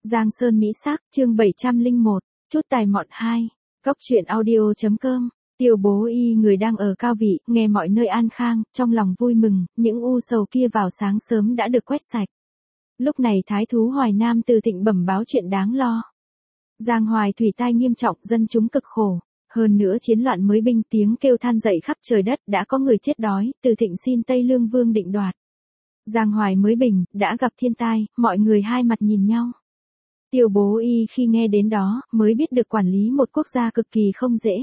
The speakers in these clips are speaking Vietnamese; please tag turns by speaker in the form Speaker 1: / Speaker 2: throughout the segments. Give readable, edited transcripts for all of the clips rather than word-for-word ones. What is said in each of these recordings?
Speaker 1: Giang Sơn Mỹ Sắc, chương 701, chút tài mọn 2, Cóc truyện audio.com. Tiêu Bố Y người đang ở cao vị, nghe mọi nơi an khang, trong lòng vui mừng, những u sầu kia vào sáng sớm đã được quét sạch. Lúc này Thái thú Hoài Nam từ Thịnh bẩm báo chuyện đáng lo. Giang Hoài thủy tai nghiêm trọng, dân chúng cực khổ. Hơn nữa chiến loạn mới binh, tiếng kêu than dậy khắp trời đất, đã có người chết đói, từ Thịnh xin Tây Lương Vương định đoạt. Giang Hoài mới bình, đã gặp thiên tai, mọi người hai mặt nhìn nhau. Tiêu Bố Y khi nghe đến đó, mới biết được quản lý một quốc gia cực kỳ không dễ.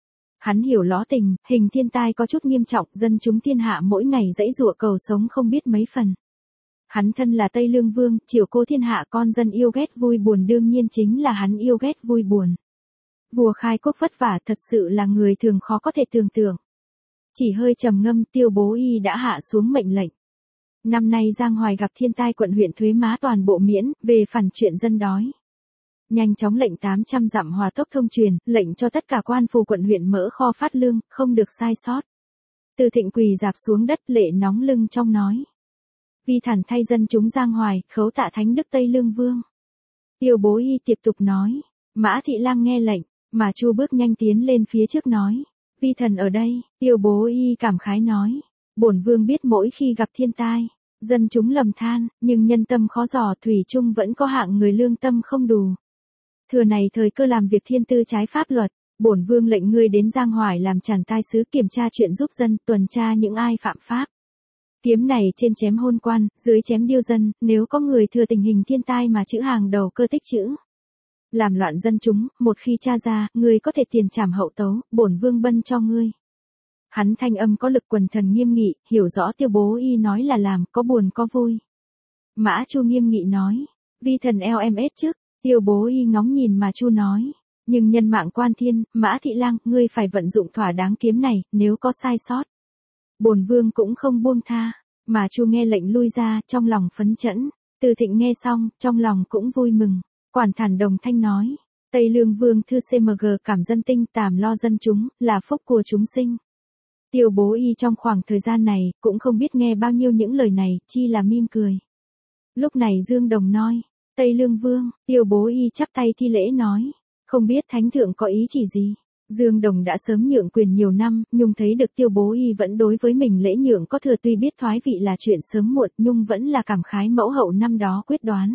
Speaker 1: Hắn hiểu rõ tình, hình thiên tai có chút nghiêm trọng, dân chúng thiên hạ mỗi ngày dãy giụa cầu sống không biết mấy phần. Hắn thân là Tây Lương Vương, chiều cô thiên hạ con dân yêu ghét vui buồn, đương nhiên chính là hắn yêu ghét vui buồn. Vua khai quốc vất vả, thật sự là người thường khó có thể tưởng tượng. Chỉ hơi trầm ngâm, Tiêu Bố Y đã hạ xuống mệnh lệnh. Năm nay Giang Hoài gặp thiên tai, quận huyện thuế má toàn bộ miễn, về phản chuyện dân đói. Nhanh chóng lệnh 800 dặm hòa tốc thông truyền, lệnh cho tất cả quan phủ quận huyện mở kho phát lương, không được sai sót. Từ Thịnh quỳ dạp xuống đất, lệ nóng lưng trong nói. Vi thần thay dân chúng Giang Hoài, khấu tạ Thánh Đức Tây Lương Vương. Tiêu Bố Y tiếp tục nói. Mã Thị Lang nghe lệnh, mà Chu bước nhanh tiến lên phía trước nói. Vi thần ở đây. Tiêu Bố Y cảm khái nói. Bổn vương biết mỗi khi gặp thiên tai, dân chúng lầm than, nhưng nhân tâm khó dò, thủy chung vẫn có hạng người lương tâm không đủ. Thừa này thời cơ làm việc thiên tư trái pháp luật, bổn vương lệnh ngươi đến Giang Hoài làm tràn tai sứ, kiểm tra chuyện giúp dân, tuần tra những ai phạm pháp. Kiếm này trên chém hôn quan, dưới chém điêu dân, nếu có người thừa tình hình thiên tai mà chữ hàng đầu cơ tích chữ làm loạn dân chúng, một khi tra ra, ngươi có thể tiền trảm hậu tấu, bổn vương bân cho ngươi. Hắn thanh âm có lực, quần thần nghiêm nghị, hiểu rõ Tiêu Bố Y nói là làm, có buồn có vui. Mã Chu nghiêm nghị nói, vi thần LMS trước. Tiêu Bố Y ngóng nhìn mà Chu nói, nhưng nhân mạng quan thiên, Mã Thị Lang, ngươi phải vận dụng thỏa đáng kiếm này, nếu có sai sót, bổn vương cũng không buông tha. Mà Chu nghe lệnh lui ra, trong lòng phấn chấn. Từ Thịnh nghe xong, trong lòng cũng vui mừng. Quản thản đồng thanh nói, Tây Lương Vương thư CMG cảm dân tinh, tàm lo dân chúng, là phúc của chúng sinh. Tiêu Bố Y trong khoảng thời gian này, cũng không biết nghe bao nhiêu những lời này, chi là mỉm cười. Lúc này Dương Đồng nói, Tây Lương Vương. Tiêu Bố Y chắp tay thi lễ nói, không biết Thánh Thượng có ý chỉ gì. Dương Đồng đã sớm nhượng quyền nhiều năm, Nhung thấy được Tiêu Bố Y vẫn đối với mình lễ nhượng có thừa, tuy biết thoái vị là chuyện sớm muộn, Nhung vẫn là cảm khái mẫu hậu năm đó quyết đoán.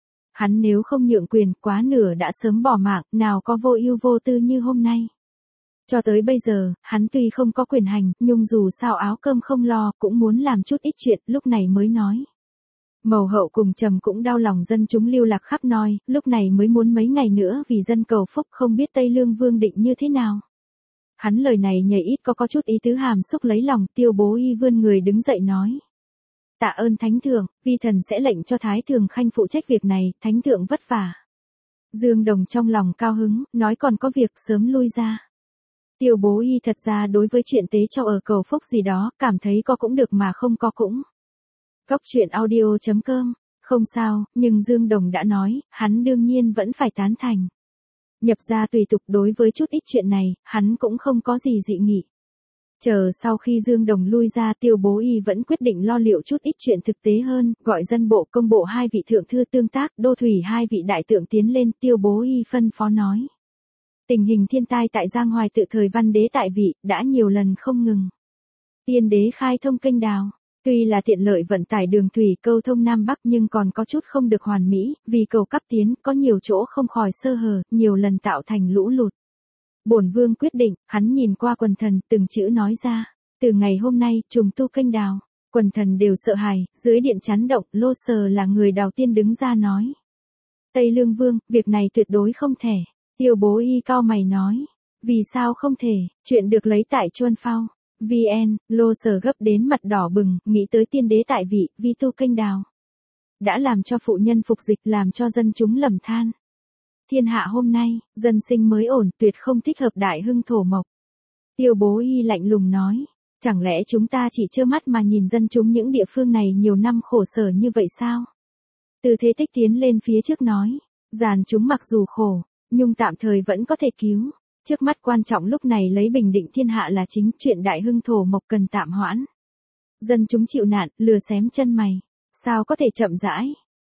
Speaker 1: Hắn nếu không nhượng quyền, quá nửa đã sớm bỏ mạng, nào có vô ưu vô tư như hôm nay. Cho tới bây giờ, hắn tuy không có quyền hành, Nhung dù sao áo cơm không lo, cũng muốn làm chút ít chuyện, lúc này mới nói. Mầu hậu cùng Trầm cũng đau lòng dân chúng lưu lạc khắp nơi, lúc này mới muốn mấy ngày nữa vì dân cầu phúc, không biết Tây Lương Vương định như thế nào. Hắn lời này nhảy ít có chút ý tứ hàm xúc lấy lòng. Tiêu Bố Y vươn người đứng dậy nói. Tạ ơn Thánh Thượng, vi thần sẽ lệnh cho Thái Thường Khanh phụ trách việc này, Thánh Thượng vất vả. Dương Đồng trong lòng cao hứng, nói còn có việc sớm lui ra. Tiêu Bố Y thật ra đối với chuyện tế cho ở cầu phúc gì đó, cảm thấy có cũng được mà không có cũng. Cóc truyện audio.com, không sao, nhưng Dương Đồng đã nói, hắn đương nhiên vẫn phải tán thành. Nhập gia tùy tục, đối với chút ít chuyện này, hắn cũng không có gì dị nghị. Chờ sau khi Dương Đồng lui ra, Tiêu Bố Y vẫn quyết định lo liệu chút ít chuyện thực tế hơn, gọi dân bộ công bộ hai vị thượng thư tương tác, đô thủy hai vị đại tượng tiến lên. Tiêu Bố Y phân phó nói. Tình hình thiên tai tại Giang Hoài tự thời Văn Đế tại vị, đã nhiều lần không ngừng. Tiên đế khai thông kênh đào. Tuy là tiện lợi vận tải đường thủy câu thông Nam Bắc, nhưng còn có chút không được hoàn mỹ, vì cầu cấp tiến, có nhiều chỗ không khỏi sơ hở, nhiều lần tạo thành lũ lụt. Bổn vương quyết định, hắn nhìn qua quần thần, từng chữ nói ra, từ ngày hôm nay, trùng tu kênh đào. Quần thần đều sợ hãi, dưới điện chấn động, Lô Sờ là người đầu tiên đứng ra nói. Tây Lương Vương, việc này tuyệt đối không thể. Tiêu Bố Y cau mày nói, vì sao không thể, chuyện được lấy tại Chuân Phao. VN, Lô Sờ gấp đến mặt đỏ bừng, nghĩ tới tiên đế tại vị, vi tu kênh đào. Đã làm cho phụ nhân phục dịch, làm cho dân chúng lầm than. Thiên hạ hôm nay, dân sinh mới ổn, tuyệt không thích hợp đại hưng thổ mộc. Tiêu Bố Y lạnh lùng nói, chẳng lẽ chúng ta chỉ trơ mắt mà nhìn dân chúng những địa phương này nhiều năm khổ sở như vậy sao? Từ Thế Tích tiến lên phía trước nói, giàn chúng mặc dù khổ, Nhung tạm thời vẫn có thể cứu. Trước mắt quan trọng lúc này lấy bình định thiên hạ là chính, chuyện đại hưng thổ mộc cần tạm hoãn. Dân chúng chịu nạn, lừa xém chân mày. Sao có thể chậm rãi?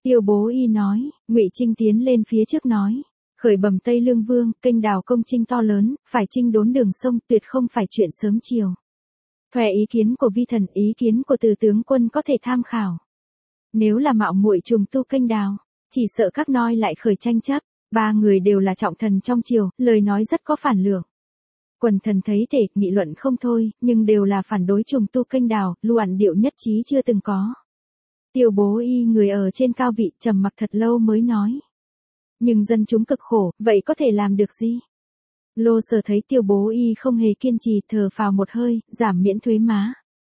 Speaker 1: Tiêu Bố Y nói, Ngụy Trinh tiến lên phía trước nói. Khởi bẩm Tây Lương Vương, kênh đào công trinh to lớn, phải chinh đốn đường sông tuyệt không phải chuyện sớm chiều. Khoe ý kiến của vi thần, ý kiến của từ tướng quân có thể tham khảo. Nếu là mạo muội trùng tu kênh đào, chỉ sợ các noi lại khởi tranh chấp. Ba người đều là trọng thần trong triều, lời nói rất có phản lượng. Quần thần thấy thể, nghị luận không thôi, nhưng đều là phản đối trùng tu kênh đào, luận điệu nhất trí chưa từng có. Tiêu Bố Y người ở trên cao vị trầm mặc thật lâu mới nói. Nhưng dân chúng cực khổ, vậy có thể làm được gì? Lô Sở thấy Tiêu Bố Y không hề kiên trì, thở phào một hơi, giảm miễn thuế má.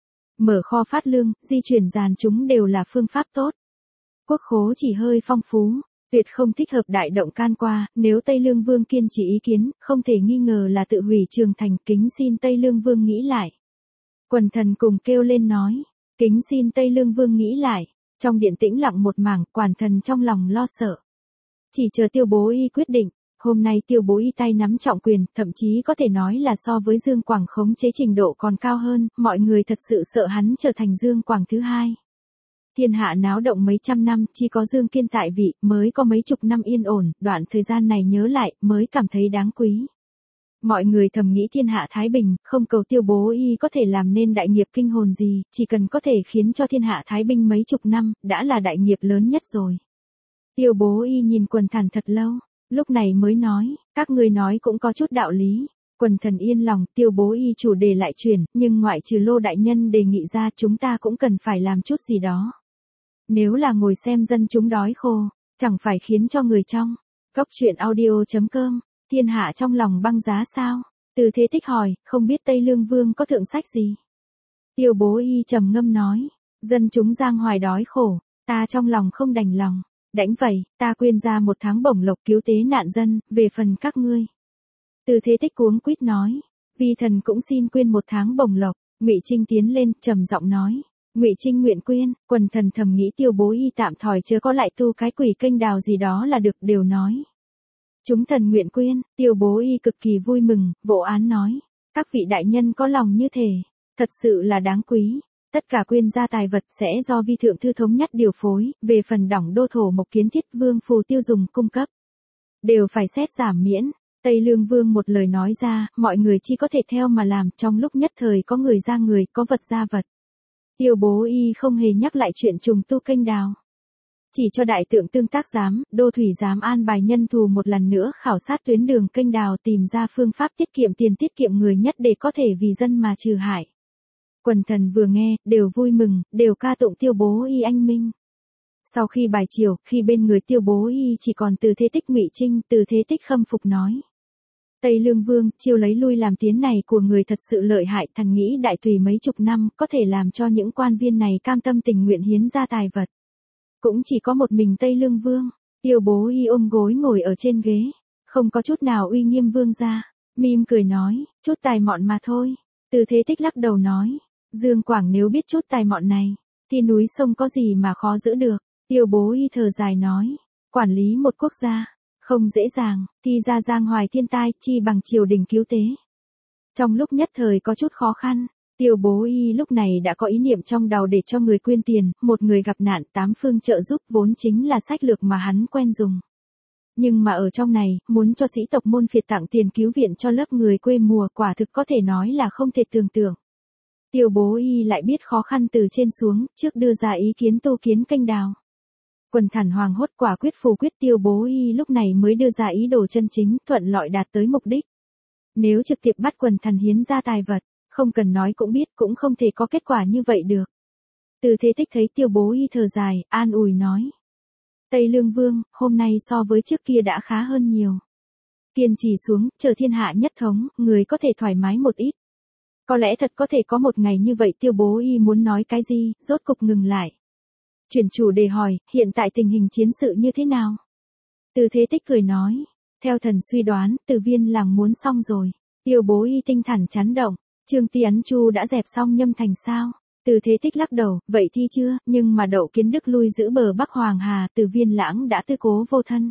Speaker 1: Mở kho phát lương, di chuyển dàn chúng đều là phương pháp tốt. Quốc khố chỉ hơi phong phú, tuyệt không thích hợp đại động can qua, nếu Tây Lương Vương kiên trì ý kiến, không thể nghi ngờ là tự hủy trường thành, kính xin Tây Lương Vương nghĩ lại. Quần thần cùng kêu lên nói, kính xin Tây Lương Vương nghĩ lại. Trong điện tĩnh lặng một mảng, quản thần trong lòng lo sợ. Chỉ chờ Tiêu Bố Y quyết định, hôm nay Tiêu Bố Y tay nắm trọng quyền, thậm chí có thể nói là so với Dương Quảng khống chế trình độ còn cao hơn, mọi người thật sự sợ hắn trở thành Dương Quảng thứ hai. Thiên hạ náo động mấy trăm năm, chỉ có Dương Kiên tại vị, mới có mấy chục năm yên ổn, đoạn thời gian này nhớ lại, mới cảm thấy đáng quý. Mọi người thầm nghĩ thiên hạ thái bình, không cầu Tiêu Bố Y có thể làm nên đại nghiệp kinh hồn gì, chỉ cần có thể khiến cho thiên hạ thái bình mấy chục năm, đã là đại nghiệp lớn nhất rồi. Tiêu Bố Y nhìn quần thần thật lâu, lúc này mới nói, các người nói cũng có chút đạo lý. Quần thần yên lòng, Tiêu Bố Y chủ đề lại chuyển, nhưng ngoại trừ Lô đại nhân đề nghị ra chúng ta cũng cần phải làm chút gì đó. Nếu là ngồi xem dân chúng đói khô, chẳng phải khiến cho người trong. Góc truyện audio.com, thiên hạ trong lòng băng giá sao? Từ Thế Tích hỏi, không biết Tây Lương Vương có thượng sách gì? Tiêu Bố Y trầm ngâm nói, dân chúng giang hoài đói khổ, ta trong lòng không đành lòng. Đảnh vậy, ta quyên ra 1 tháng bổng lộc cứu tế nạn dân, về phần các ngươi. Từ Thế Tích cuống quýt nói, vi thần cũng xin quyên 1 tháng bổng lộc. Ngụy Trinh tiến lên, trầm giọng nói, Ngụy Trinh nguyện quyên. Quần thần thầm nghĩ Tiêu Bố Y tạm thỏi chớ có lại tu cái quỷ kênh đào gì đó là được, đều nói. Chúng thần nguyện quyên. Tiêu Bố Y cực kỳ vui mừng, vỗ án nói, các vị đại nhân có lòng như thể, thật sự là đáng quý. Tất cả quyên gia tài vật sẽ do vi thượng thư thống nhất điều phối, về phần đỏng đô thổ mộc kiến thiết vương phù tiêu dùng cung cấp, đều phải xét giảm miễn. Tây Lương Vương một lời nói ra, mọi người chỉ có thể theo mà làm, trong lúc nhất thời có người ra người, có vật ra vật. Tiêu Bố Y không hề nhắc lại chuyện trùng tu kênh đào. Chỉ cho đại tượng tương tác giám, đô thủy giám an bài nhân thù một lần nữa khảo sát tuyến đường kênh đào, tìm ra phương pháp tiết kiệm tiền, tiết kiệm người nhất để có thể vì dân mà trừ hại. Quần thần vừa nghe, đều vui mừng, đều ca tụng Tiêu Bố Y anh minh. Sau khi bài chiều, khi bên người Tiêu Bố Y chỉ còn Từ Thế Tích Ngụy Trinh, Từ Thế Tích khâm phục nói. Tây Lương Vương, chiêu lấy lui làm tiến này của người thật sự lợi hại, thần nghĩ đại tùy mấy chục năm, có thể làm cho những quan viên này cam tâm tình nguyện hiến ra tài vật. Cũng chỉ có một mình Tây Lương Vương. Tiêu Bố Y ôm gối ngồi ở trên ghế, không có chút nào uy nghiêm vương gia, mỉm cười nói, chút tài mọn mà thôi. Từ Thế Tích lắc đầu nói, Dương Quảng nếu biết chút tài mọn này, thì núi sông có gì mà khó giữ được. Tiêu Bố Y thở dài nói, quản lý một quốc gia, không dễ dàng, thì ra giang hoài thiên tai, chi bằng triều đình cứu tế. Trong lúc nhất thời có chút khó khăn, Tiêu Bố Y lúc này đã có ý niệm trong đầu để cho người quyên tiền, một người gặp nạn 8 phương trợ giúp vốn chính là sách lược mà hắn quen dùng. Nhưng mà ở trong này, muốn cho sĩ tộc môn phiệt tặng tiền cứu viện cho lớp người quê mùa quả thực có thể nói là không thể tưởng tượng. Tiêu Bố Y lại biết khó khăn từ trên xuống, trước đưa ra ý kiến tu kiến kênh đào. Quần thần hoàng hốt quả quyết phủ quyết. Tiêu Bố Y lúc này mới đưa ra ý đồ chân chính, thuận lợi đạt tới mục đích. Nếu trực tiếp bắt quần thần hiến ra tài vật, không cần nói cũng biết cũng không thể có kết quả như vậy được. Từ Thế Tích thấy Tiêu Bố Y thở dài, an ủi nói. Tây Lương Vương, hôm nay so với trước kia đã khá hơn nhiều. Kiên trì xuống, chờ thiên hạ nhất thống, người có thể thoải mái một ít. Có lẽ thật có thể có một ngày như vậy. Tiêu Bố Y muốn nói cái gì, rốt cục ngừng lại. Chuyển chủ đề hỏi, hiện tại tình hình chiến sự như thế nào? Từ Thế Tích cười nói, theo thần suy đoán, Từ Viên làng muốn xong rồi. Tiêu Bố Y tinh thần chấn động, Trương Ti Ấn Chu đã dẹp xong Nhâm Thành sao? Từ Thế Tích lắc đầu, vậy thì chưa, nhưng mà Đậu Kiến Đức lui giữ bờ Bắc Hoàng Hà, Từ Viên lãng đã tư cố vô thân.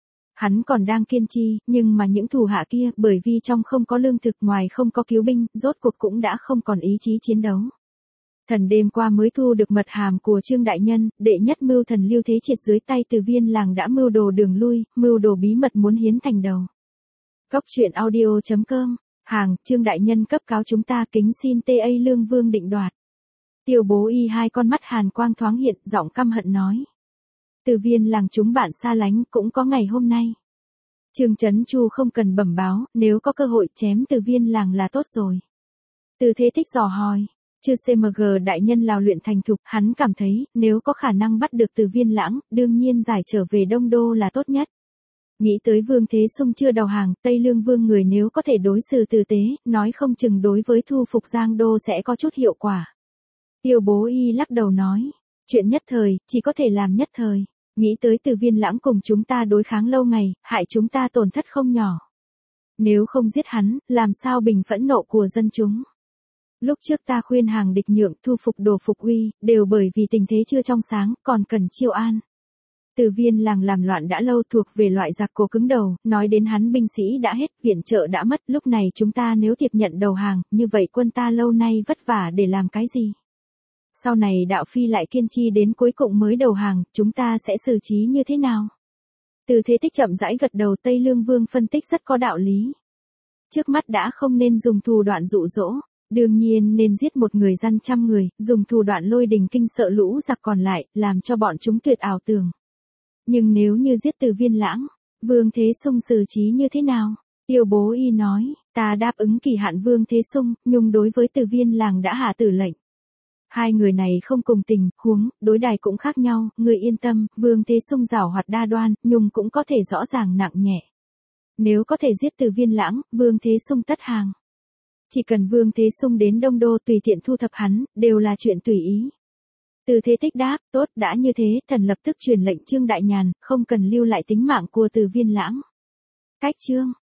Speaker 1: Hắn còn đang kiên trì, nhưng mà những thủ hạ kia, bởi vì trong không có lương thực, ngoài không có cứu binh, rốt cuộc cũng đã không còn ý chí chiến đấu. Thần đêm qua mới thu được mật hàm của Trương Đại Nhân, đệ nhất mưu thần Lưu Thế Triệt dưới tay Từ Viên Làng đã mưu đồ đường lui, mưu đồ bí mật muốn hiến thành đầu. Cóc truyện audio.com, hàng, Trương Đại Nhân cấp cáo chúng ta kính xin TA Lương Vương định đoạt. Tiêu Bố Y hai con mắt hàn quang thoáng hiện, giọng căm hận nói. Từ Viên Làng chúng bạn xa lánh cũng có ngày hôm nay. Trương Chấn Chu không cần bẩm báo, nếu có cơ hội chém Từ Viên Làng là tốt rồi. Từ Thế Thích dò hỏi. Chư CMG đại nhân Lào luyện thành thục, hắn cảm thấy, nếu có khả năng bắt được Từ Viên Lãng, đương nhiên giải trở về Đông Đô là tốt nhất. Nghĩ tới Vương Thế Sung chưa đầu hàng, Tây Lương Vương người nếu có thể đối xử tử tế, nói không chừng đối với thu phục Giang Đô sẽ có chút hiệu quả. Tiêu Bố Y lắc đầu nói, chuyện nhất thời, chỉ có thể làm nhất thời. Nghĩ tới Từ Viên Lãng cùng chúng ta đối kháng lâu ngày, hại chúng ta tổn thất không nhỏ. Nếu không giết hắn, làm sao bình phẫn nộ của dân chúng. Lúc trước ta khuyên hàng địch nhượng thu phục Đồ Phục Uy, đều bởi vì tình thế chưa trong sáng, còn cần chiêu an. Từ Viên Làng làm loạn đã lâu thuộc về loại giặc cổ cứng đầu, nói đến hắn binh sĩ đã hết, viện trợ đã mất, lúc này chúng ta nếu tiếp nhận đầu hàng, như vậy quân ta lâu nay vất vả để làm cái gì? Sau này đạo phi lại kiên trì đến cuối cùng mới đầu hàng, chúng ta sẽ xử trí như thế nào? Từ Thế Tích chậm rãi gật đầu, Tây Lương Vương phân tích rất có đạo lý. Trước mắt đã không nên dùng thủ đoạn dụ dỗ. Đương nhiên nên giết một người dân trăm người, dùng thủ đoạn lôi đình kinh sợ lũ giặc còn lại, làm cho bọn chúng tuyệt ảo tưởng. Nhưng nếu như giết Từ Viên Lãng, Vương Thế Sung xử trí như thế nào? Tiêu Bố Y nói, ta đáp ứng kỳ hạn Vương Thế Sung, nhưng đối với Từ Viên Làng đã hạ tử lệnh. Hai người này không cùng tình, huống, đối đãi cũng khác nhau, người yên tâm, Vương Thế Sung giảo hoạt đa đoan, nhưng cũng có thể rõ ràng nặng nhẹ. Nếu có thể giết Từ Viên Lãng, Vương Thế Sung tất hàng. Chỉ cần Vương Thế Sung đến Đông Đô tùy tiện thu thập hắn, đều là chuyện tùy ý. Từ Thế Tích đáp, tốt đã như thế, thần lập tức truyền lệnh Trương Đại Nhàn, không cần lưu lại tính mạng của Từ Viên Lãng. Cách chương.